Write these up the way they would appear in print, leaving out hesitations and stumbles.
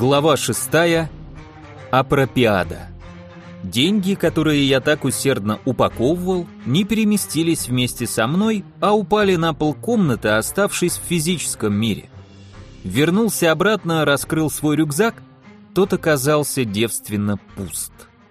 Глава 6. Апропиада. Деньги, которые я так усердно упаковывал, не переместились вместе со мной, а упали на пол комнаты, оставшись в физическом мире. Вернулся обратно, раскрыл свой рюкзак, тот оказался девственно пуст.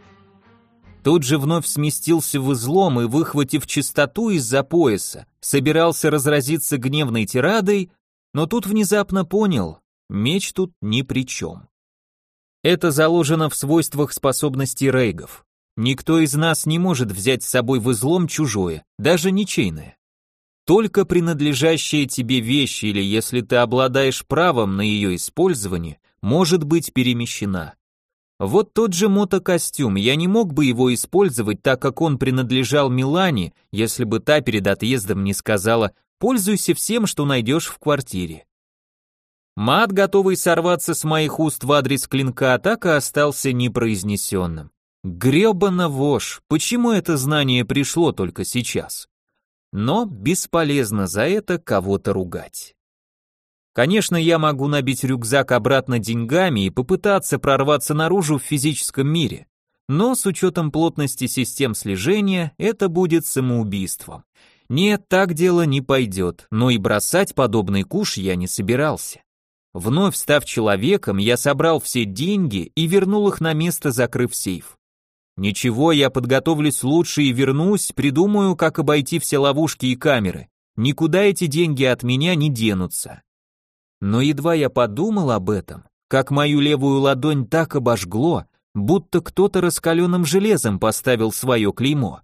Тут же вновь сместился в излом и, выхватив чистоту из-за пояса, собирался разразиться гневной тирадой, но тут внезапно понял, меч тут ни при чем. Это заложено в свойствах способностей рейгов. Никто из нас не может взять с собой в излом чужое, даже ничейное. Только принадлежащая тебе вещь или если ты обладаешь правом на ее использование, может быть перемещена. Вот тот же мотокостюм, я не мог бы его использовать, так как он принадлежал Милане, если бы та перед отъездом не сказала «пользуйся всем, что найдешь в квартире». Мат, готовый сорваться с моих уст в адрес клинка, так и остался непроизнесенным. Гребана вошь, почему это знание пришло только сейчас? Но бесполезно за это кого-то ругать. Конечно, я могу набить рюкзак обратно деньгами и попытаться прорваться наружу в физическом мире, но с учетом плотности систем слежения это будет самоубийством. Нет, так дело не пойдет, но и бросать подобный куш я не собирался. Вновь став человеком, я собрал все деньги и вернул их на место, закрыв сейф. Ничего, я подготовлюсь лучше и вернусь, придумаю, как обойти все ловушки и камеры. Никуда эти деньги от меня не денутся. Но едва я подумал об этом, как мою левую ладонь так обожгло, будто кто-то раскаленным железом поставил свое клеймо.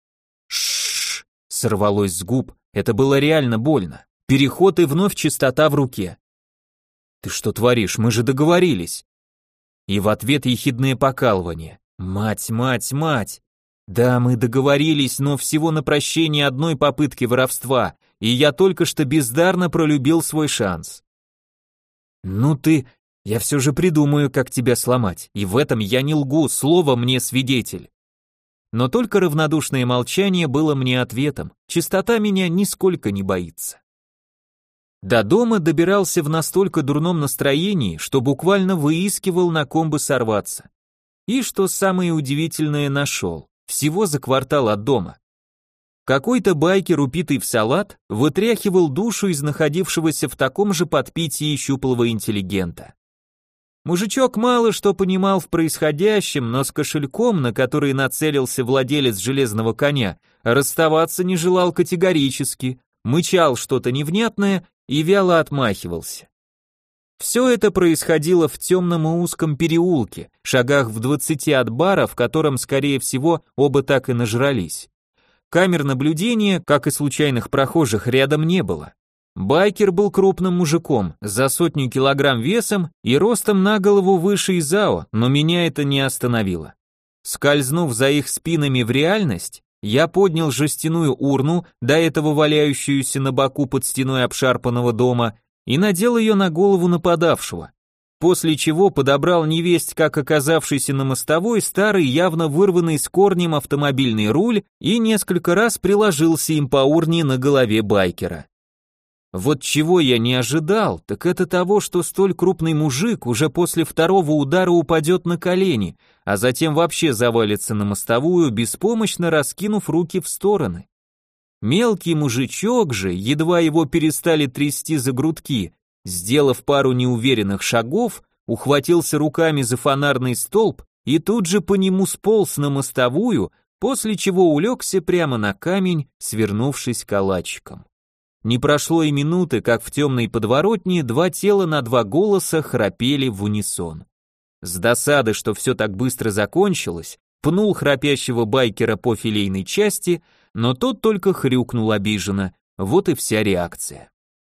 Шшш, сорвалось с губ, это было реально больно. Переход и вновь чистота в руке. «Ты что творишь? Мы же договорились!» И в ответ ехидное покалывание. «Мать, мать, мать! Да, мы договорились, но всего на прощение одной попытки воровства, и я только что бездарно пролюбил свой шанс». «Ну ты... Я все же придумаю, как тебя сломать, и в этом я не лгу, слово мне свидетель». Но только равнодушное молчание было мне ответом, чистота меня нисколько не боится. До дома добирался в настолько дурном настроении, что буквально выискивал, на ком бы сорваться. И что самое удивительное нашел, всего за квартал от дома. Какой-то байкер, упитый в салат, вытряхивал душу из находившегося в таком же подпитии щуплого интеллигента. Мужичок мало что понимал в происходящем, но с кошельком, на который нацелился владелец железного коня, расставаться не желал категорически, мычал что-то невнятное и вяло отмахивался. Все это происходило в темном и узком переулке, шагах в 20 от бара, в котором, скорее всего, оба так и нажрались. Камер наблюдения, как и случайных прохожих, рядом не было. Байкер был крупным мужиком, за 100 килограмм весом и ростом на голову выше Изао, но меня это не остановило. Скользнув за их спинами в реальность, я поднял жестяную урну, до этого валяющуюся на боку под стеной обшарпанного дома, и надел ее на голову нападавшего, после чего подобрал невесть как оказавшийся на мостовой старый, явно вырванный с корнем автомобильный руль и несколько раз приложился им по урне на голове байкера. Вот чего я не ожидал, так это того, что столь крупный мужик уже после второго удара упадет на колени, а затем вообще завалится на мостовую, беспомощно раскинув руки в стороны. Мелкий мужичок же, едва его перестали трясти за грудки, сделав пару неуверенных шагов, ухватился руками за фонарный столб и тут же по нему сполз на мостовую, после чего улегся прямо на камень, свернувшись калачиком. Не прошло и минуты, как в темной подворотне два тела на два голоса храпели в унисон. С досады, что все так быстро закончилось, пнул храпящего байкера по филейной части, но тот только хрюкнул обиженно, вот и вся реакция.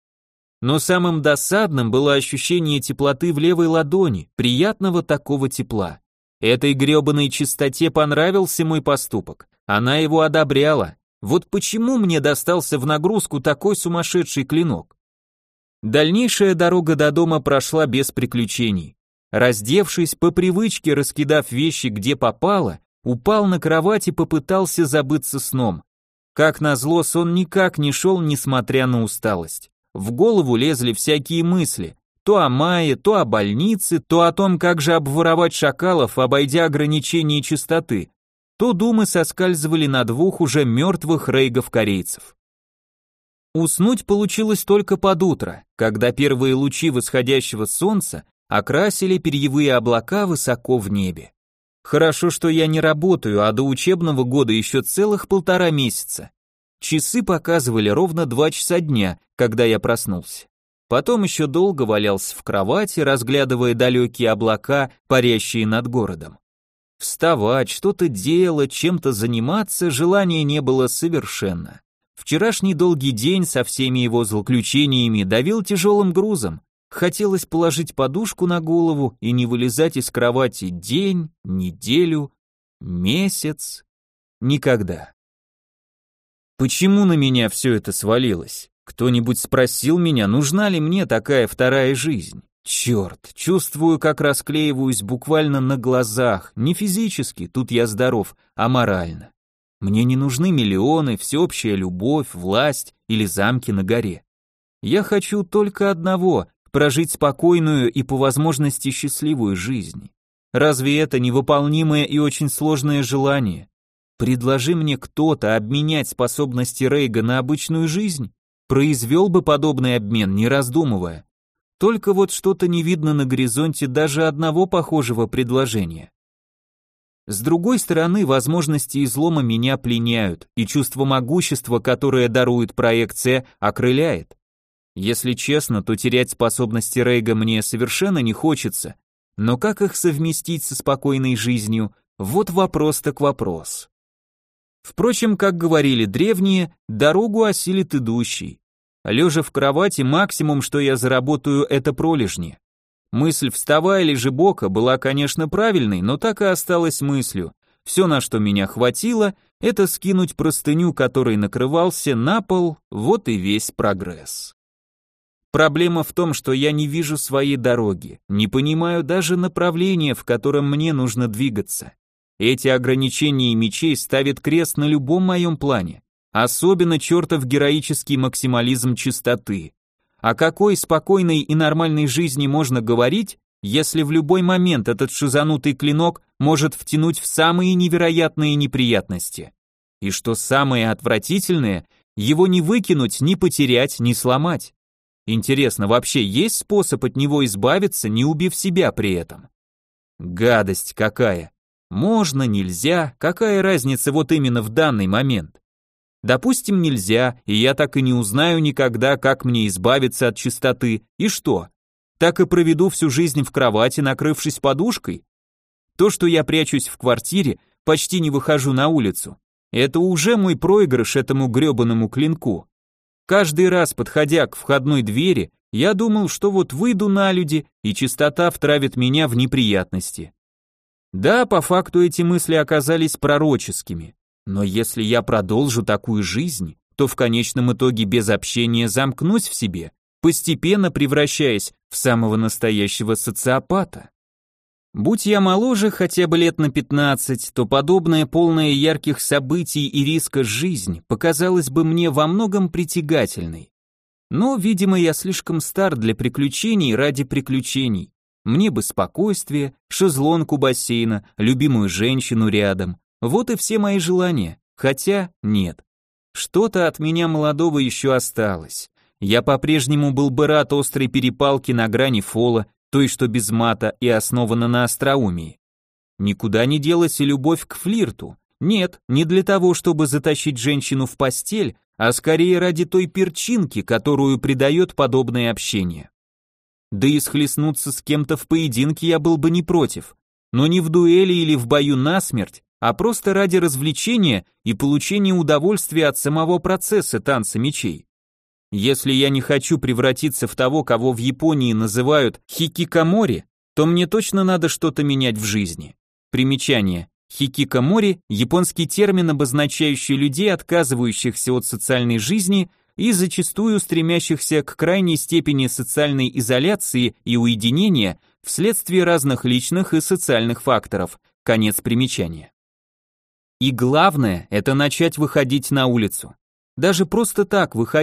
Но самым досадным было ощущение теплоты в левой ладони, приятного такого тепла. Этой гребаной чистоте понравился мой поступок, она его одобряла. Вот почему мне достался в нагрузку такой сумасшедший клинок? Дальнейшая дорога до дома прошла без приключений. Раздевшись, по привычке раскидав вещи где попало, упал на кровать и попытался забыться сном. Как назло, сон никак не шел, несмотря на усталость. В голову лезли всякие мысли, то о мае, то о больнице, то о том, как же обворовать шакалов, обойдя ограничения частоты, то думы соскальзывали на двух уже мертвых рейгов-корейцев. Уснуть получилось только под утро, когда первые лучи восходящего солнца окрасили перьевые облака высоко в небе. Хорошо, что я не работаю, а до учебного года еще целых 1,5 месяца. Часы показывали ровно 2 часа дня, когда я проснулся. Потом еще долго валялся в кровати, разглядывая далекие облака, парящие над городом. Вставать, что-то делать, чем-то заниматься желания не было совершенно. Вчерашний долгий день со всеми его злоключениями давил тяжелым грузом. Хотелось положить подушку на голову и не вылезать из кровати день, неделю, месяц. Никогда. Почему на меня все это свалилось? Кто-нибудь спросил меня, нужна ли мне такая вторая жизнь? Черт, чувствую, как расклеиваюсь буквально на глазах, не физически, тут я здоров, а морально. Мне не нужны миллионы, всеобщая любовь, власть или замки на горе. Я хочу только одного — прожить спокойную и по возможности счастливую жизнь. Разве это невыполнимое и очень сложное желание? Предложи мне кто-то обменять способности Рейга на обычную жизнь, произвел бы подобный обмен, не раздумывая. Только вот что-то не видно на горизонте даже одного похожего предложения. С другой стороны, возможности излома меня пленяют, и чувство могущества, которое дарует проекция, окрыляет. Если честно, то терять способности Рейга мне совершенно не хочется, но как их совместить со спокойной жизнью, вот вопрос так вопрос. Впрочем, как говорили древние, дорогу осилит идущий. Лежа в кровати, максимум, что я заработаю, это пролежни. Мысль «вставай, лежи бока» была, конечно, правильной, но так и осталась мыслью. Все, на что меня хватило, это скинуть простыню, которой накрывался, на пол, вот и весь прогресс. Проблема в том, что я не вижу своей дороги, не понимаю даже направления, в котором мне нужно двигаться. Эти ограничения мечей ставят крест на любом моем плане, особенно чертов героический максимализм чистоты. О какой спокойной и нормальной жизни можно говорить, если в любой момент этот шизанутый клинок может втянуть в самые невероятные неприятности? И что самое отвратительное, его не выкинуть, не потерять, не сломать. Интересно, вообще есть способ от него избавиться, не убив себя при этом? Гадость какая! Можно, нельзя, какая разница вот именно в данный момент? Допустим, нельзя, и я так и не узнаю никогда, как мне избавиться от чистоты, и что? Так и проведу всю жизнь в кровати, накрывшись подушкой? То, что я прячусь в квартире, почти не выхожу на улицу, это уже мой проигрыш этому гребаному клинку. Каждый раз, подходя к входной двери, я думал, что вот выйду на люди, и чистота втравит меня в неприятности. Да, по факту эти мысли оказались пророческими, но если я продолжу такую жизнь, то в конечном итоге без общения замкнусь в себе, постепенно превращаясь в самого настоящего социопата. Будь я моложе хотя бы лет на 15, то подобная полная ярких событий и риска жизнь показалась бы мне во многом притягательной. Но, видимо, я слишком стар для приключений ради приключений. Мне бы спокойствие, шезлонг у бассейна, любимую женщину рядом. Вот и все мои желания. Хотя нет. Что-то от меня молодого еще осталось. Я по-прежнему был бы рад острой перепалке на грани фола, той, что без мата и основана на остроумии. Никуда не делась и любовь к флирту. Нет, не для того, чтобы затащить женщину в постель, а скорее ради той перчинки, которую придает подобное общение. Да и схлестнуться с кем-то в поединке я был бы не против, но не в дуэли или в бою насмерть, а просто ради развлечения и получения удовольствия от самого процесса танца мечей. Если я не хочу превратиться в того, кого в Японии называют хикикамори, то мне точно надо что-то менять в жизни. Примечание. Хикикамори – японский термин, обозначающий людей, отказывающихся от социальной жизни и зачастую стремящихся к крайней степени социальной изоляции и уединения вследствие разных личных и социальных факторов. Конец примечания. И главное – это начать выходить на улицу. Даже просто так выходить,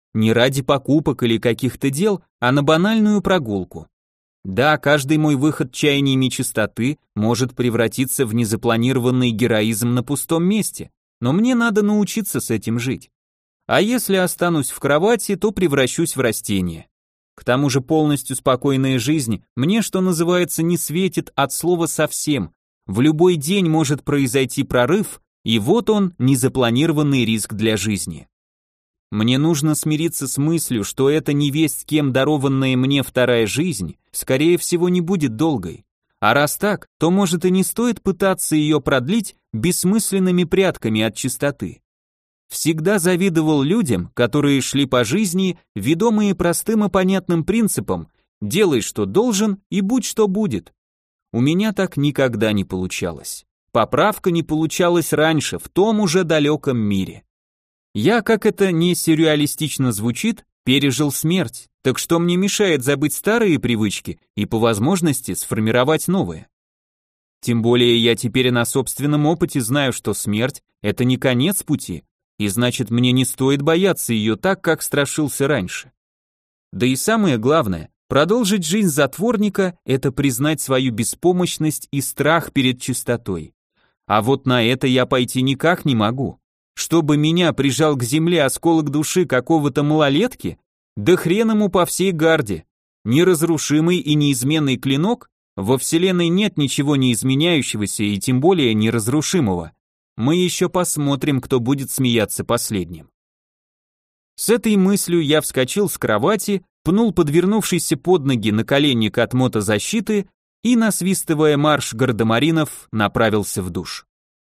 Не ради покупок или каких-то дел, а на банальную прогулку. Да, каждый мой выход чаяниями чистоты может превратиться в незапланированный героизм на пустом месте, но мне надо научиться с этим жить. А если останусь в кровати, то превращусь в растение. К тому же полностью спокойная жизнь мне, что называется, не светит от слова совсем. В любой день может произойти прорыв, и вот он, незапланированный риск для жизни. Мне нужно смириться с мыслью, что эта невесть кем дарованная мне вторая жизнь, скорее всего, не будет долгой. А раз так, то, может, и не стоит пытаться ее продлить бессмысленными прятками от чистоты. Всегда завидовал людям, которые шли по жизни, ведомые простым и понятным принципом «делай, что должен, и будь, что будет». У меня так никогда не получалось. Поправка не получалась раньше, в том уже далеком мире. Я, как это не сюрреалистично звучит, пережил смерть, так что мне мешает забыть старые привычки и по возможности сформировать новые? Тем более я теперь на собственном опыте знаю, что смерть – это не конец пути, и значит мне не стоит бояться ее так, как страшился раньше. Да и самое главное, продолжить жизнь затворника – это признать свою беспомощность и страх перед чистотой. А вот на это я пойти никак не могу. Чтобы меня прижал к земле осколок души какого-то малолетки? Да хрен ему по всей гарде. Неразрушимый и неизменный клинок? Во вселенной нет ничего неизменяющегося и тем более неразрушимого. Мы еще посмотрим, кто будет смеяться последним. С этой мыслью я вскочил с кровати, пнул подвернувшийся под ноги наколенник от мотозащиты и, насвистывая марш гардемаринов, направился в душ.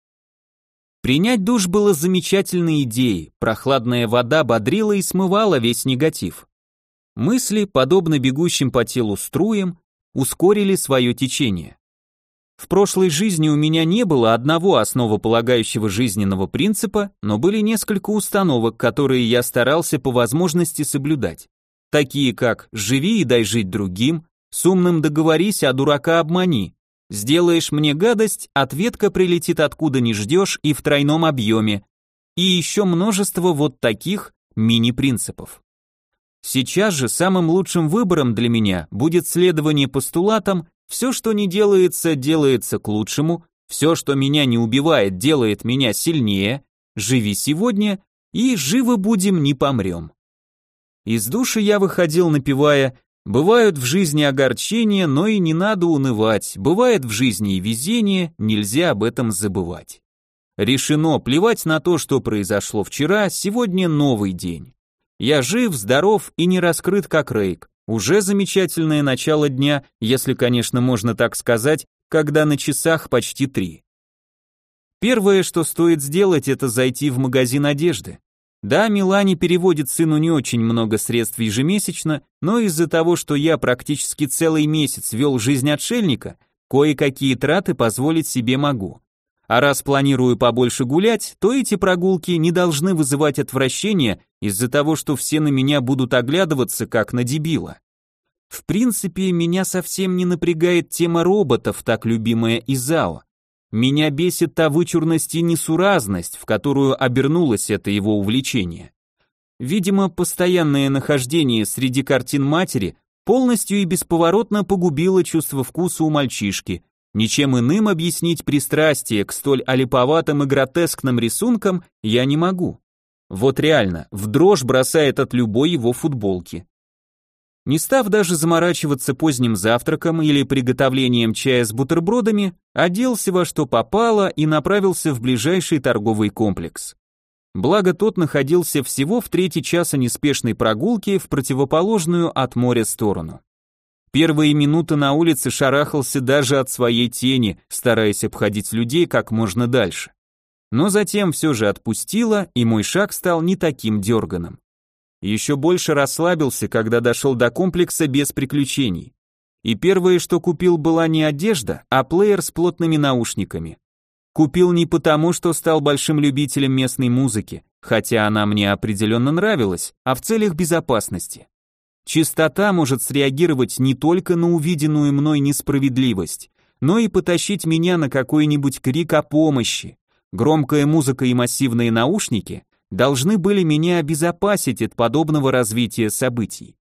Принять душ было замечательной идеей, прохладная вода бодрила и смывала весь негатив. Мысли, подобно бегущим по телу струям, ускорили свое течение. В прошлой жизни у меня не было одного основополагающего жизненного принципа, но были несколько установок, которые я старался по возможности соблюдать. Такие как «живи и дай жить другим», «с умным договорись, а дурака обмани», «сделаешь мне гадость, ответка прилетит откуда не ждешь и в тройном объеме», и еще множество вот таких мини-принципов. Сейчас же самым лучшим выбором для меня будет следование постулатам «все, что не делается, делается к лучшему», «все, что меня не убивает, делает меня сильнее», «живи сегодня» и «живы будем, не помрем». Из души я выходил, напевая «бывают в жизни огорчения, но и не надо унывать, бывает в жизни и везение, нельзя об этом забывать». Решено, плевать на то, что произошло вчера, сегодня новый день. Я жив, здоров и не раскрыт как рейк. Уже замечательное начало дня, если, конечно, можно так сказать, когда на часах почти 3. Первое, что стоит сделать, это зайти в магазин одежды. Да, Милане переводит сыну не очень много средств ежемесячно, но из-за того, что я практически целый месяц вел жизнь отшельника, кое-какие траты позволить себе могу. А раз планирую побольше гулять, то эти прогулки не должны вызывать отвращения из-за того, что все на меня будут оглядываться как на дебила. В принципе, меня совсем не напрягает тема роботов, так любимая Изао. Меня бесит та вычурность и несуразность, в которую обернулось это его увлечение. Видимо, постоянное нахождение среди картин матери полностью и бесповоротно погубило чувство вкуса у мальчишки. Ничем иным объяснить пристрастие к столь олиповатым и гротескным рисункам я не могу. Вот реально, в дрожь бросает от любой его футболки. Не став даже заморачиваться поздним завтраком или приготовлением чая с бутербродами, оделся во что попало и направился в ближайший торговый комплекс. Благо тот находился всего в 3 часа неспешной прогулки в противоположную от моря сторону. Первые минуты на улице шарахался даже от своей тени, стараясь обходить людей как можно дальше. Но затем все же отпустило, и мой шаг стал не таким дерганым. Еще больше расслабился, когда дошел до комплекса без приключений. И первое, что купил, была не одежда, а плеер с плотными наушниками. Купил не потому, что стал большим любителем местной музыки, хотя она мне определенно нравилась, а в целях безопасности. Чистота может среагировать не только на увиденную мной несправедливость, но и потащить меня на какой-нибудь крик о помощи. Громкая музыка и массивные наушники должны были меня обезопасить от подобного развития событий.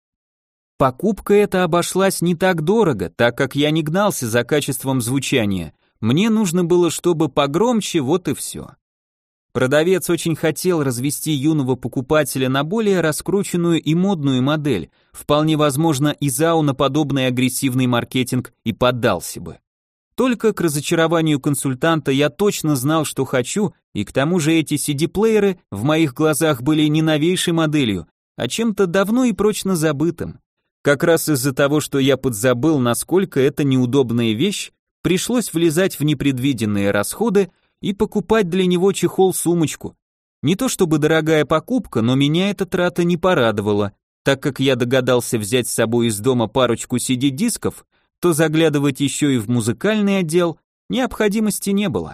Покупка эта обошлась не так дорого, так как я не гнался за качеством звучания. Мне нужно было, чтобы погромче, вот и все. Продавец очень хотел развести юного покупателя на более раскрученную и модную модель. Вполне возможно, ИЗАО на подобный агрессивный маркетинг и поддался бы. Только к разочарованию консультанта я точно знал, что хочу, и к тому же эти CD-плееры в моих глазах были не новейшей моделью, а чем-то давно и прочно забытым. Как раз из-за того, что я подзабыл, насколько это неудобная вещь, пришлось влезать в непредвиденные расходы и покупать для него чехол-сумочку. Не то чтобы дорогая покупка, но меня эта трата не порадовала, так как я догадался взять с собой из дома парочку CD-дисков, то заглядывать еще и в музыкальный отдел необходимости не было.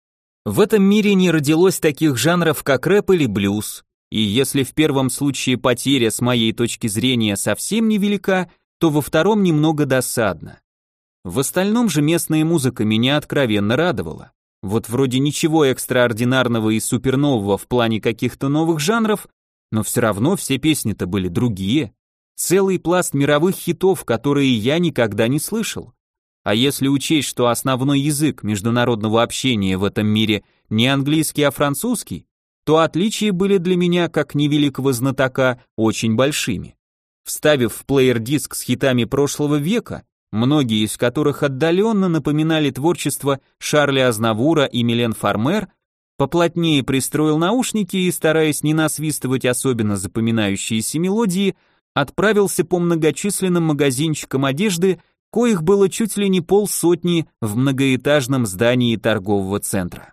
В этом мире не родилось таких жанров, как рэп или блюз, и если в первом случае потеря с моей точки зрения совсем невелика, то во втором немного досадно. В остальном же местная музыка меня откровенно радовала. Вот вроде ничего экстраординарного и супернового в плане каких-то новых жанров, но все равно все песни-то были другие. Целый пласт мировых хитов, которые я никогда не слышал. А если учесть, что основной язык международного общения в этом мире не английский, а французский, то отличия были для меня, как невеликого знатока, очень большими. Вставив в плеер диск с хитами прошлого века, многие из которых отдаленно напоминали творчество Шарля Азнавура и Милен Фармер, поплотнее пристроил наушники и, стараясь не насвистывать особенно запоминающиеся мелодии, отправился по многочисленным магазинчикам одежды, коих было чуть ли не полсотни в многоэтажном здании торгового центра.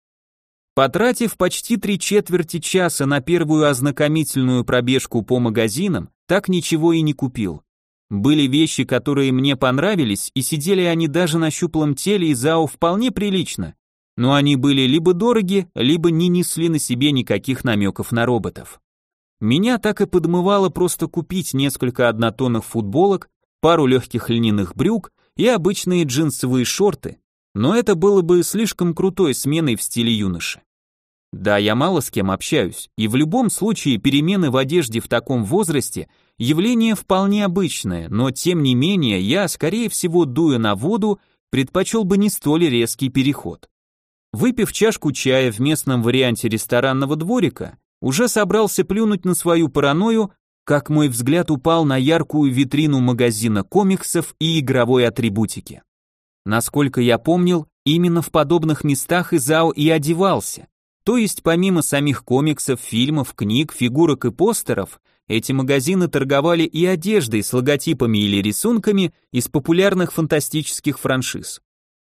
Потратив почти 3/4 часа на первую ознакомительную пробежку по магазинам, так ничего и не купил. Были вещи, которые мне понравились, и сидели они даже на щуплом теле ИЗАО вполне прилично, но они были либо дороги, либо не несли на себе никаких намеков на роботов. Меня так и подмывало просто купить несколько однотонных футболок, пару легких льняных брюк и обычные джинсовые шорты, но это было бы слишком крутой сменой в стиле юноши. Да, я мало с кем общаюсь, и в любом случае перемены в одежде в таком возрасте явление вполне обычное, но тем не менее я, скорее всего, дуя на воду, предпочел бы не столь резкий переход. Выпив чашку чая в местном варианте ресторанного дворика, уже собрался плюнуть на свою паранойю, как мой взгляд упал на яркую витрину магазина комиксов и игровой атрибутики. Насколько я помнил, именно в подобных местах ИЗАО и одевался. То есть помимо самих комиксов, фильмов, книг, фигурок и постеров, эти магазины торговали и одеждой с логотипами или рисунками из популярных фантастических франшиз.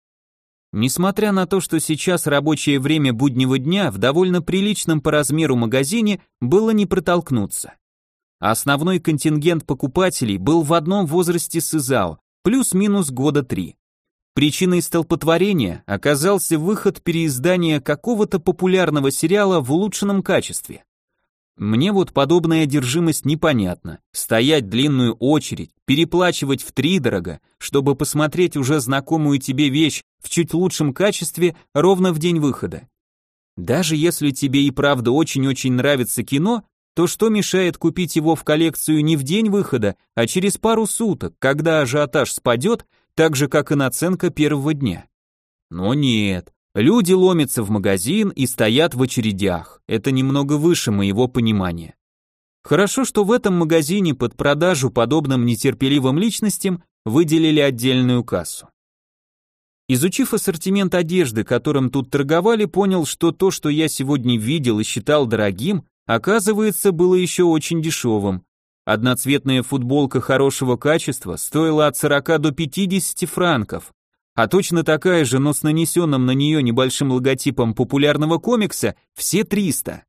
Несмотря на то, что сейчас рабочее время буднего дня, в довольно приличном по размеру магазине было не протолкнуться. Основной контингент покупателей был в одном возрасте с ИЗАО, плюс-минус года 3. Причиной столпотворения оказался выход переиздания какого-то популярного сериала в улучшенном качестве. Мне вот подобная одержимость непонятна. Стоять длинную очередь, переплачивать втридорога, чтобы посмотреть уже знакомую тебе вещь в чуть лучшем качестве ровно в день выхода. Даже если тебе и правда очень-очень нравится кино, то что мешает купить его в коллекцию не в день выхода, а через пару суток, когда ажиотаж спадет, так же, как и наценка первого дня? Но нет, люди ломятся в магазин и стоят в очередях, это немного выше моего понимания. Хорошо, что в этом магазине под продажу подобным нетерпеливым личностям выделили отдельную кассу. Изучив ассортимент одежды, которым тут торговали, понял, что то, что я сегодня видел и считал дорогим, оказывается, было еще очень дешевым. Одноцветная футболка хорошего качества стоила от 40 до 50 франков, а точно такая же, но с нанесенным на нее небольшим логотипом популярного комикса, все 300.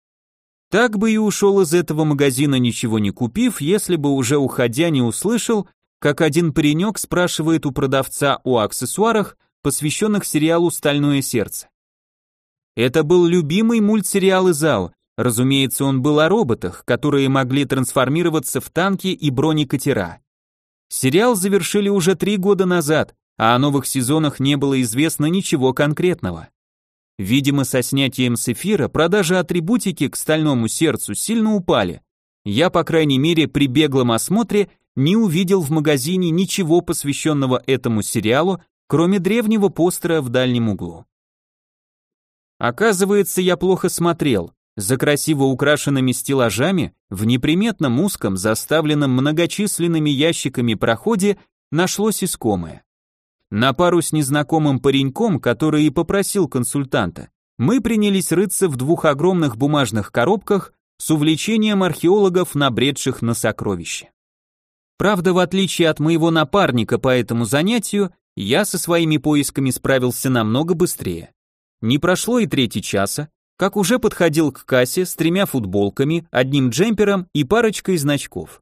Так бы и ушел из этого магазина, ничего не купив, если бы уже уходя не услышал, как один паренек спрашивает у продавца о аксессуарах, посвященных сериалу «Стальное сердце». Это был любимый мультсериал ИЗАО. Разумеется, он был о роботах, которые могли трансформироваться в танки и бронекатера. Сериал завершили уже 3 года назад, а о новых сезонах не было известно ничего конкретного. Видимо, со снятием с эфира продажи атрибутики к стальному сердцу сильно упали. Я, по крайней мере, при беглом осмотре не увидел в магазине ничего посвященного этому сериалу, кроме древнего постера в дальнем углу. Оказывается, я плохо смотрел. За красиво украшенными стеллажами в неприметном узком, заставленном многочисленными ящиками проходе нашлось искомое. На пару с незнакомым пареньком, который и попросил консультанта, мы принялись рыться в двух огромных бумажных коробках с увлечением археологов, набредших на сокровища. Правда, в отличие от моего напарника по этому занятию, я со своими поисками справился намного быстрее. Не прошло и трети часа, как уже подходил к кассе с 3 футболками, одним джемпером и парочкой значков.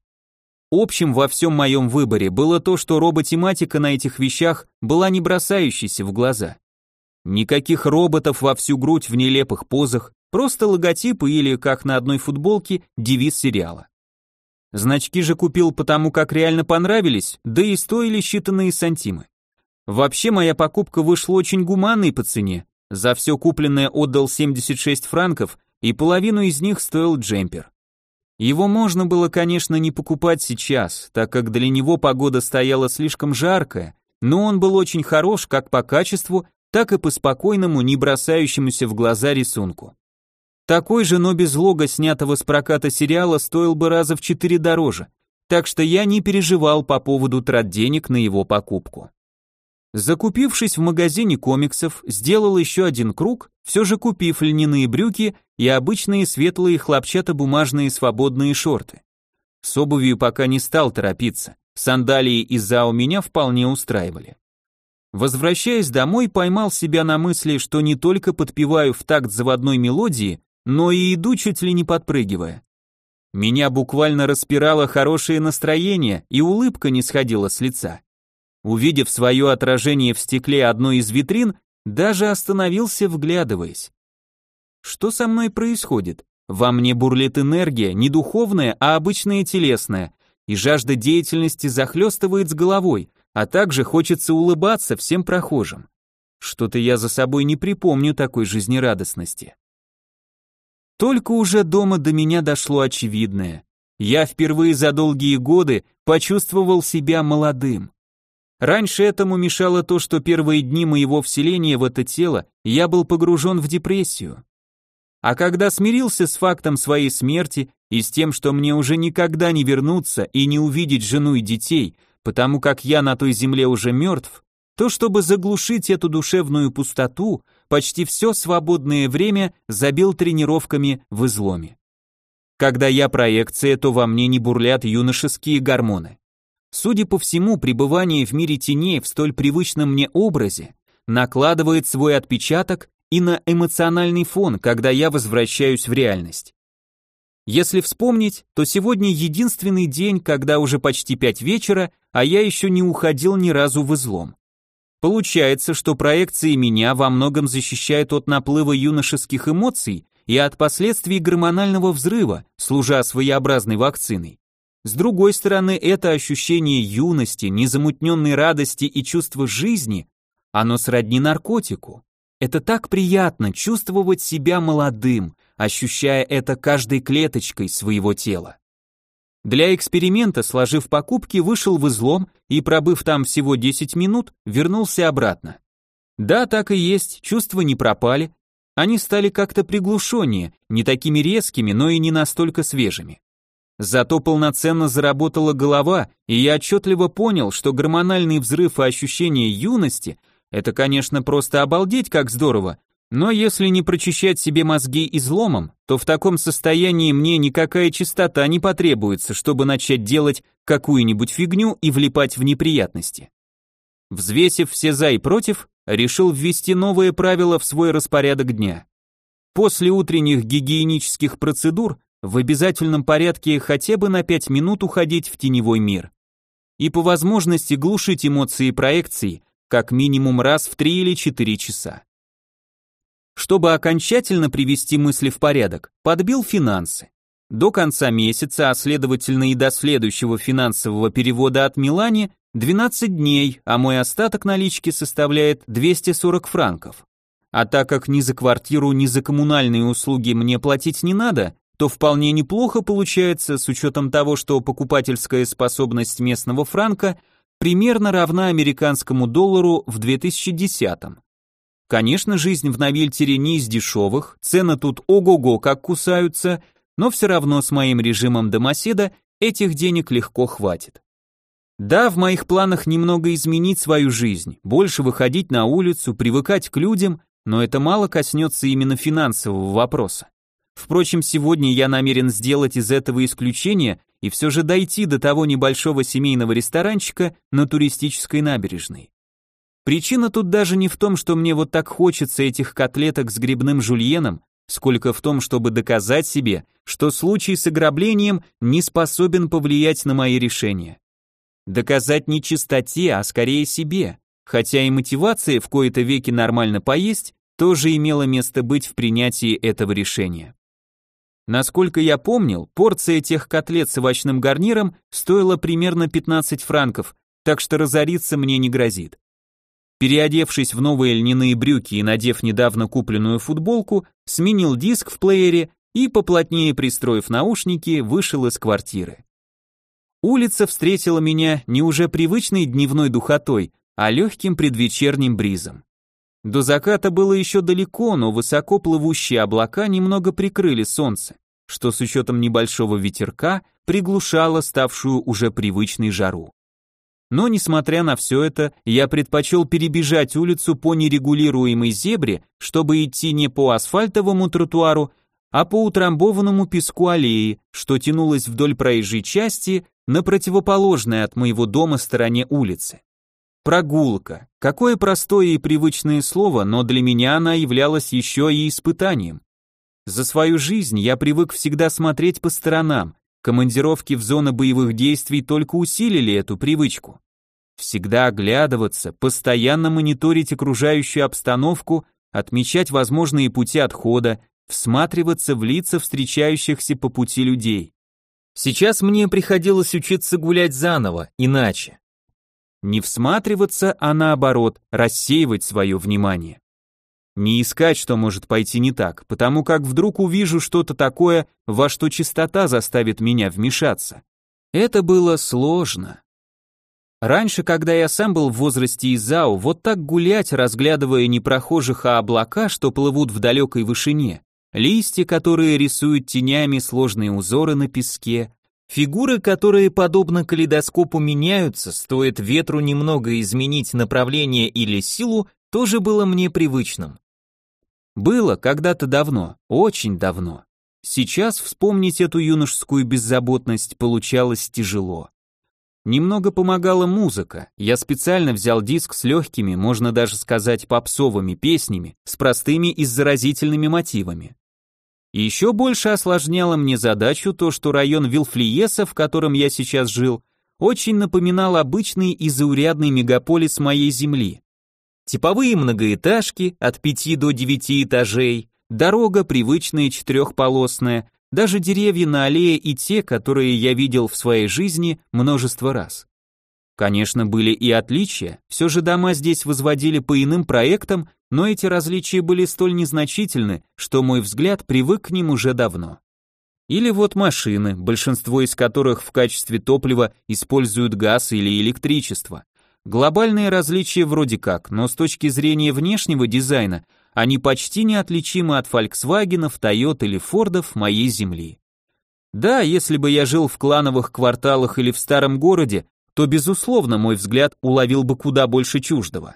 Общим во всем моем выборе было то, что роботематика на этих вещах была не бросающейся в глаза. Никаких роботов во всю грудь в нелепых позах, просто логотипы или, как на одной футболке, девиз сериала. Значки же купил потому, как реально понравились, да и стоили считанные сантимы. Вообще моя покупка вышла очень гуманной по цене. За все купленное отдал 76 франков, и половину из них стоил джемпер. Его можно было, конечно, не покупать сейчас, так как для него погода стояла слишком жаркая, но он был очень хорош как по качеству, так и по спокойному, не бросающемуся в глаза рисунку. Такой же, но без лого, снятого с проката сериала, стоил бы раза в 4 дороже, так что я не переживал по поводу трат денег на его покупку. Закупившись в магазине комиксов, сделал еще один круг, все же купив льняные брюки и обычные светлые хлопчатобумажные свободные шорты. С обувью пока не стал торопиться, сандалии из Зао меня вполне устраивали. Возвращаясь домой, поймал себя на мысли, что не только подпеваю в такт заводной мелодии, но и иду чуть ли не подпрыгивая. Меня буквально распирало хорошее настроение, и улыбка не сходила с лица. Увидев свое отражение в стекле одной из витрин, даже остановился, вглядываясь. Что со мной происходит? Во мне бурлит энергия, не духовная, а обычная телесная, и жажда деятельности захлестывает с головой, а также хочется улыбаться всем прохожим. Что-то я за собой не припомню такой жизнерадостности. Только уже дома до меня дошло очевидное. Я впервые за долгие годы почувствовал себя молодым. Раньше этому мешало то, что первые дни моего вселения в это тело я был погружен в депрессию. А когда смирился с фактом своей смерти и с тем, что мне уже никогда не вернуться и не увидеть жену и детей, потому как я на той земле уже мертв, то чтобы заглушить эту душевную пустоту, почти все свободное время забил тренировками в изломе. Когда я проекция, то во мне не бурлят юношеские гормоны. Судя по всему, пребывание в мире теней в столь привычном мне образе накладывает свой отпечаток и на эмоциональный фон, когда я возвращаюсь в реальность. Если вспомнить, то сегодня единственный день, когда уже почти 5 вечера, а я еще не уходил ни разу в излом. Получается, что проекции меня во многом защищают от наплыва юношеских эмоций и от последствий гормонального взрыва, служа своеобразной вакциной. С другой стороны, это ощущение юности, незамутненной радости и чувства жизни, оно сродни наркотику. Это так приятно чувствовать себя молодым, ощущая это каждой клеточкой своего тела. Для эксперимента, сложив покупки, вышел в излом и, пробыв там всего 10 минут, вернулся обратно. Да, так и есть, чувства не пропали, они стали как-то приглушеннее, не такими резкими, но и не настолько свежими. Зато полноценно заработала голова, и я отчетливо понял, что гормональный взрыв и ощущение юности – это, конечно, просто обалдеть как здорово, но если не прочищать себе мозги изломом, то в таком состоянии мне никакая чистота не потребуется, чтобы начать делать какую-нибудь фигню и влипать в неприятности. Взвесив все за и против, решил ввести новые правила в свой распорядок дня. После утренних гигиенических процедур в обязательном порядке хотя бы на 5 минут уходить в теневой мир. И по возможности глушить эмоции и проекции как минимум раз в 3 или 4 часа. Чтобы окончательно привести мысли в порядок, подбил финансы. До конца месяца, а следовательно и до следующего финансового перевода от Милани, 12 дней, а мой остаток налички составляет 240 франков. А так как ни за квартиру, ни за коммунальные услуги мне платить не надо, то вполне неплохо получается с учетом того, что покупательская способность местного франка примерно равна американскому доллару в 2010-м. Конечно, жизнь в Навильтере не из дешевых, цены тут ого-го как кусаются, но все равно с моим режимом домоседа этих денег легко хватит. Да, в моих планах немного изменить свою жизнь, больше выходить на улицу, привыкать к людям, но это мало коснется именно финансового вопроса. Впрочем, сегодня я намерен сделать из этого исключение и все же дойти до того небольшого семейного ресторанчика на туристической набережной. Причина тут даже не в том, что мне вот так хочется этих котлеток с грибным жульеном, сколько в том, чтобы доказать себе, что случай с ограблением не способен повлиять на мои решения. Доказать не чистоте, а скорее себе, хотя и мотивация в кои-то веки нормально поесть тоже имела место быть в принятии этого решения. Насколько я помнил, порция тех котлет с овощным гарниром стоила примерно 15 франков, так что разориться мне не грозит. Переодевшись в новые льняные брюки и надев недавно купленную футболку, сменил диск в плеере и, поплотнее пристроив наушники, вышел из квартиры. Улица встретила меня не уже привычной дневной духотой, а легким предвечерним бризом. До заката было еще далеко, но высоко плывущие облака немного прикрыли солнце, что с учетом небольшого ветерка приглушало ставшую уже привычной жару. Но, несмотря на все это, я предпочел перебежать улицу по нерегулируемой зебре, чтобы идти не по асфальтовому тротуару, а по утрамбованному песку аллеи, что тянулась вдоль проезжей части на противоположной от моего дома стороне улицы. Прогулка. Какое простое и привычное слово, но для меня она являлась еще и испытанием. За свою жизнь я привык всегда смотреть по сторонам, командировки в зоны боевых действий только усилили эту привычку. Всегда оглядываться, постоянно мониторить окружающую обстановку, отмечать возможные пути отхода, всматриваться в лица встречающихся по пути людей. Сейчас мне приходилось учиться гулять заново, иначе. Не всматриваться, а наоборот, рассеивать свое внимание. Не искать, что может пойти не так, потому как вдруг увижу что-то такое, во что чистота заставит меня вмешаться. Это было сложно. Раньше, когда я сам был в возрасте Изао, вот так гулять, разглядывая не прохожих, а облака, что плывут в далекой вышине, листья, которые рисуют тенями сложные узоры на песке, фигуры, которые подобно калейдоскопу меняются, стоит ветру немного изменить направление или силу, тоже было мне привычным. Было когда-то давно, очень давно. Сейчас вспомнить эту юношескую беззаботность получалось тяжело. Немного помогала музыка. Я специально взял диск с легкими, можно даже сказать попсовыми песнями, с простыми и с заразительными мотивами. И еще больше осложняло мне задачу то, что район Вилфлиеса, в котором я сейчас жил, очень напоминал обычный и заурядный мегаполис моей земли. Типовые многоэтажки от 5 до 9 этажей, дорога привычная четырехполосная, даже деревья на аллее и те, которые я видел в своей жизни множество раз. Конечно, были и отличия, все же дома здесь возводили по иным проектам, но эти различия были столь незначительны, что мой взгляд привык к ним уже давно. Или вот машины, большинство из которых в качестве топлива используют газ или электричество. Глобальные различия вроде как, но с точки зрения внешнего дизайна они почти неотличимы от Volkswagen'ов, Toyota или Фордов моей земли. Да, если бы я жил в клановых кварталах или в старом городе, то, безусловно, мой взгляд уловил бы куда больше чуждого.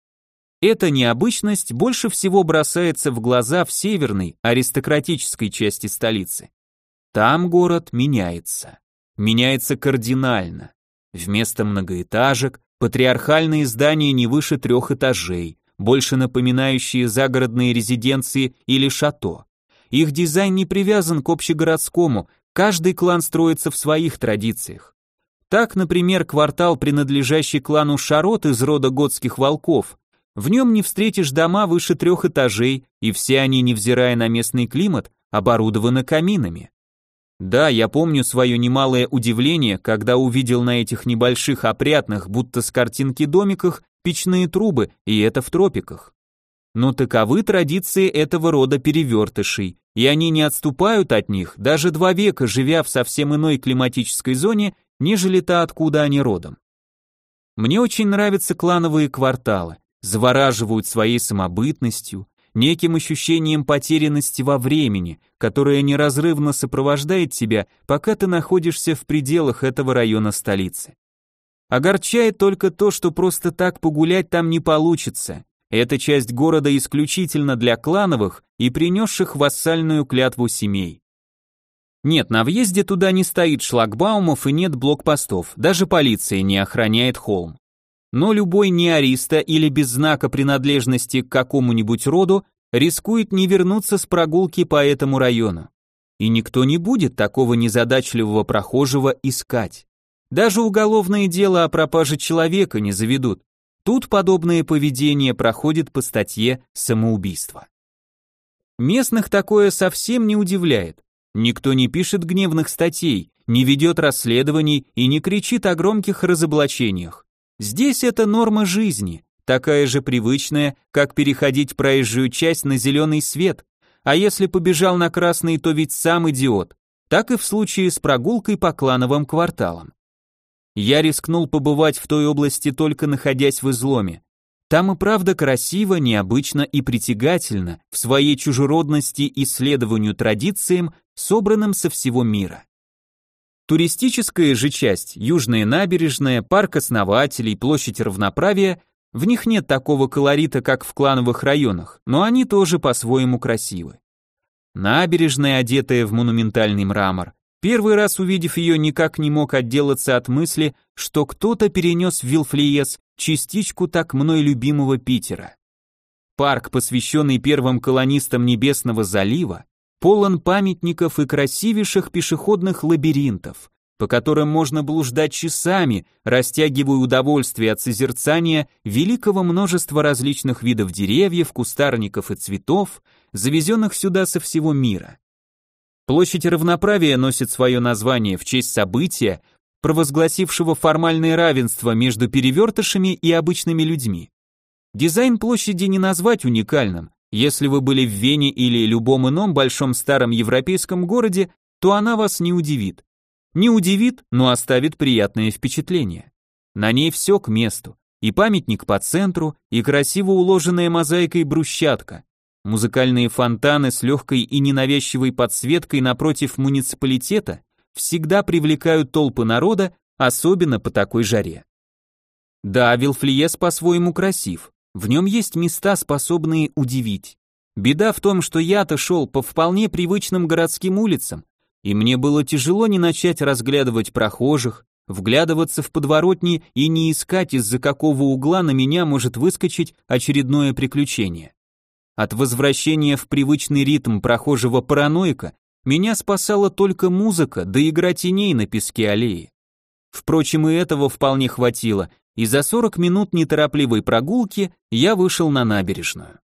Эта необычность больше всего бросается в глаза в северной, аристократической части столицы. Там город меняется. Меняется кардинально. Вместо многоэтажек патриархальные здания не выше 3 этажей, больше напоминающие загородные резиденции или шато. Их дизайн не привязан к общегородскому, каждый клан строится в своих традициях. Так, например, квартал, принадлежащий клану Шарот из рода готских волков, в нем не встретишь дома выше 3 этажей, и все они, невзирая на местный климат, оборудованы каминами. Да, я помню свое немалое удивление, когда увидел на этих небольших опрятных, будто с картинки домиках, печные трубы, и это в тропиках. Но таковы традиции этого рода перевертышей, и они не отступают от них, даже 2 века живя в совсем иной климатической зоне, нежели та, откуда они родом. Мне очень нравятся клановые кварталы, завораживают своей самобытностью, неким ощущением потерянности во времени, которое неразрывно сопровождает тебя, пока ты находишься в пределах этого района столицы. Огорчает только то, что просто так погулять там не получится. Эта часть города исключительно для клановых и принесших вассальную клятву семей. Нет, на въезде туда не стоит шлагбаумов и нет блокпостов, даже полиция не охраняет холм. Но любой неариста или без знака принадлежности к какому-нибудь роду рискует не вернуться с прогулки по этому району. И никто не будет такого незадачливого прохожего искать. Даже уголовное дело о пропаже человека не заведут. Тут подобное поведение проходит по статье «Самоубийство». Местных такое совсем не удивляет. Никто не пишет гневных статей, не ведет расследований и не кричит о громких разоблачениях. Здесь это норма жизни, такая же привычная, как переходить проезжую часть на зеленый свет, а если побежал на красный, то ведь сам идиот. Так и в случае с прогулкой по клановым кварталам. Я рискнул побывать в той области, только находясь в изломе. Там и правда красиво, необычно и притягательно в своей чужеродности и следованию традициям, собранным со всего мира. Туристическая же часть, южная набережная, парк основателей, площадь равноправия, в них нет такого колорита, как в клановых районах, но они тоже по-своему красивы. Набережная, одетая в монументальный мрамор. Первый раз увидев ее, никак не мог отделаться от мысли, что кто-то перенес в Вилфлиес частичку так мной любимого Питера. Парк, посвященный первым колонистам Небесного залива, полон памятников и красивейших пешеходных лабиринтов, по которым можно блуждать часами, растягивая удовольствие от созерцания великого множества различных видов деревьев, кустарников и цветов, завезенных сюда со всего мира. Площадь равноправия носит свое название в честь события, провозгласившего формальное равенство между перевертышами и обычными людьми. Дизайн площади не назвать уникальным. Если вы были в Вене или любом ином большом старом европейском городе, то она вас не удивит. Не удивит, но оставит приятное впечатление. На ней все к месту. И памятник по центру, и красиво уложенная мозаикой брусчатка. Музыкальные фонтаны с легкой и ненавязчивой подсветкой напротив муниципалитета всегда привлекают толпы народа, особенно по такой жаре. Да, Вилфлиес по-своему красив, в нем есть места, способные удивить. Беда в том, что я-то шел по вполне привычным городским улицам, и мне было тяжело не начать разглядывать прохожих, вглядываться в подворотни и не искать, из-за какого угла на меня может выскочить очередное приключение. От возвращения в привычный ритм прохожего параноика меня спасала только музыка да игра теней на песке аллеи. Впрочем, и этого вполне хватило, и за 40 минут неторопливой прогулки я вышел на набережную.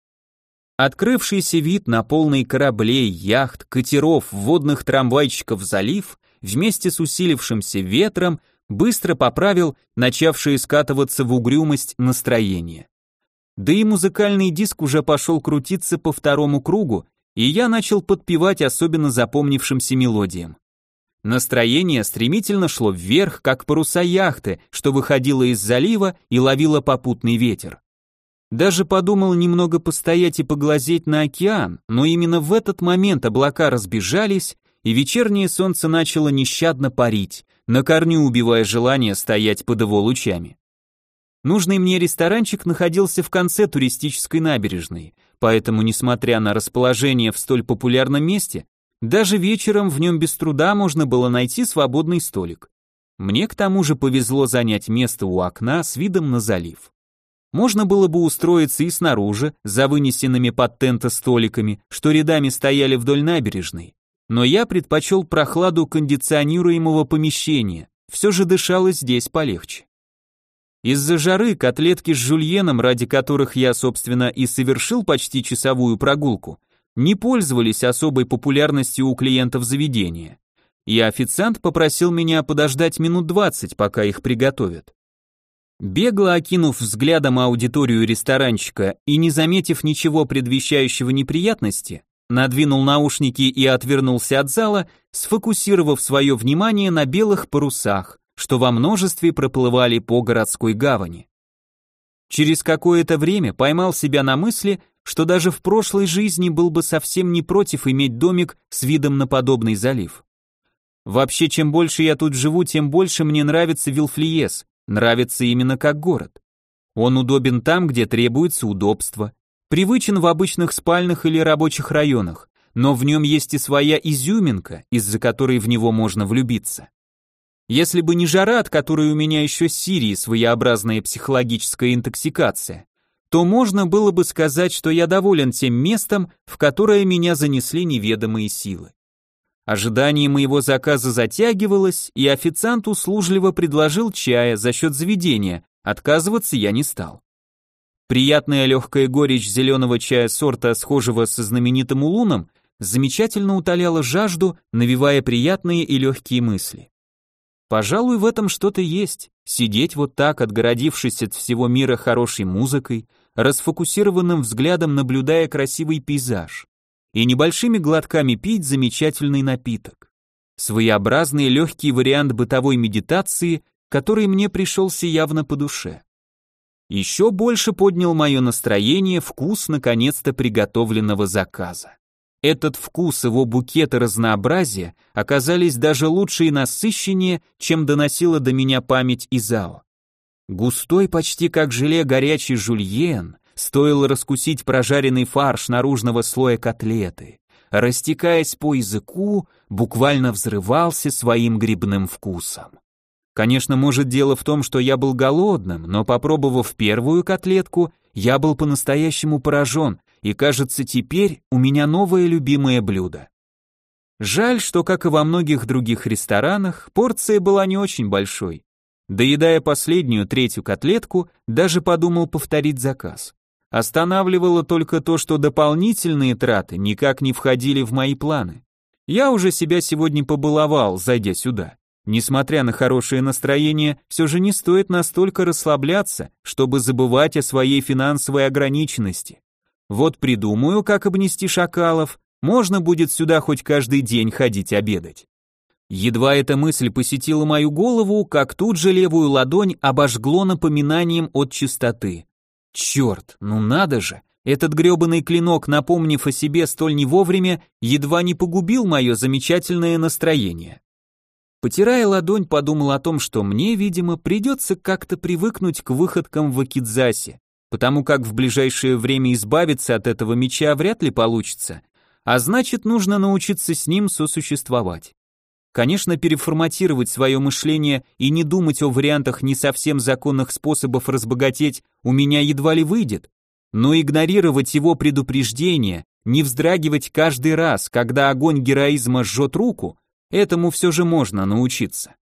Открывшийся вид на полный кораблей, яхт, катеров, водных трамвайчиков залив вместе с усилившимся ветром быстро поправил начавшее скатываться в угрюмость настроение. Да и музыкальный диск уже пошел крутиться по второму кругу, и я начал подпевать особенно запомнившимся мелодиям. Настроение стремительно шло вверх, как паруса яхты, что выходило из залива и ловило попутный ветер. Даже подумал немного постоять и поглазеть на океан, но именно в этот момент облака разбежались, и вечернее солнце начало нещадно парить, на корню убивая желание стоять под его лучами. Нужный мне ресторанчик находился в конце туристической набережной, поэтому, несмотря на расположение в столь популярном месте, даже вечером в нем без труда можно было найти свободный столик. Мне к тому же повезло занять место у окна с видом на залив. Можно было бы устроиться и снаружи, за вынесенными под тенты столиками, что рядами стояли вдоль набережной, но я предпочел прохладу кондиционируемого помещения, все же дышалось здесь полегче. Из-за жары котлетки с жульеном, ради которых я, собственно, и совершил почти часовую прогулку, не пользовались особой популярностью у клиентов заведения, и официант попросил меня подождать минут 20, пока их приготовят. Бегло окинув взглядом аудиторию ресторанчика и не заметив ничего предвещающего неприятности, надвинул наушники и отвернулся от зала, сфокусировав свое внимание на белых парусах, что во множестве проплывали по городской гавани. Через какое-то время поймал себя на мысли, что даже в прошлой жизни был бы совсем не против иметь домик с видом на подобный залив. Вообще, чем больше я тут живу, тем больше мне нравится Вилфлиес, нравится именно как город. Он удобен там, где требуется удобство, привычен в обычных спальных или рабочих районах, но в нем есть и своя изюминка, из-за которой в него можно влюбиться. Если бы не жара, от которой у меня еще с Сирией своеобразная психологическая интоксикация, то можно было бы сказать, что я доволен тем местом, в которое меня занесли неведомые силы. Ожидание моего заказа затягивалось, и официант услужливо предложил чая за счет заведения, отказываться я не стал. Приятная легкая горечь зеленого чая сорта, схожего со знаменитым улуном, замечательно утоляла жажду, навевая приятные и легкие мысли. Пожалуй, в этом что-то есть, сидеть вот так, отгородившись от всего мира хорошей музыкой, расфокусированным взглядом наблюдая красивый пейзаж, и небольшими глотками пить замечательный напиток. Своеобразный легкий вариант бытовой медитации, который мне пришелся явно по душе. Еще больше поднял мое настроение вкус наконец-то приготовленного заказа. Этот вкус, его букет и разнообразие оказались даже лучше и насыщеннее, чем доносила до меня память Изао. Густой, почти как желе, горячий жульен, стоило раскусить прожаренный фарш наружного слоя котлеты, растекаясь по языку, буквально взрывался своим грибным вкусом. Конечно, может, дело в том, что я был голодным, но попробовав первую котлетку, я был по-настоящему поражен, и кажется, теперь у меня новое любимое блюдо. Жаль, что, как и во многих других ресторанах, порция была не очень большой. Доедая последнюю, третью котлетку, даже подумал повторить заказ. Останавливало только то, что дополнительные траты никак не входили в мои планы. Я уже себя сегодня побаловал, зайдя сюда. Несмотря на хорошее настроение, все же не стоит настолько расслабляться, чтобы забывать о своей финансовой ограниченности. Вот придумаю, как обнести шакалов, можно будет сюда хоть каждый день ходить обедать. Едва эта мысль посетила мою голову, как тут же левую ладонь обожгло напоминанием от чистоты. Черт, ну надо же, этот гребаный клинок, напомнив о себе столь не вовремя, едва не погубил мое замечательное настроение. Потирая ладонь, подумал о том, что мне, видимо, придется как-то привыкнуть к выходкам в Акидзасе, потому как в ближайшее время избавиться от этого меча вряд ли получится, а значит, нужно научиться с ним сосуществовать. Конечно, переформатировать свое мышление и не думать о вариантах не совсем законных способов разбогатеть у меня едва ли выйдет, но игнорировать его предупреждения, не вздрагивать каждый раз, когда огонь героизма жжет руку, этому все же можно научиться.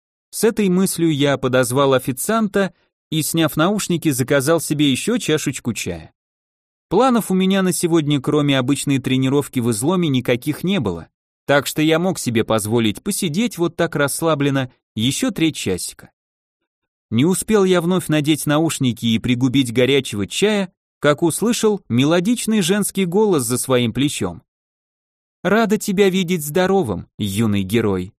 С этой мыслью я подозвал официанта и, сняв наушники, заказал себе еще чашечку чая. Планов у меня на сегодня, кроме обычной тренировки в изломе, никаких не было, так что я мог себе позволить посидеть вот так расслабленно еще 3 часика. Не успел я вновь надеть наушники и пригубить горячего чая, как услышал мелодичный женский голос за своим плечом. «Рада тебя видеть здоровым, юный герой».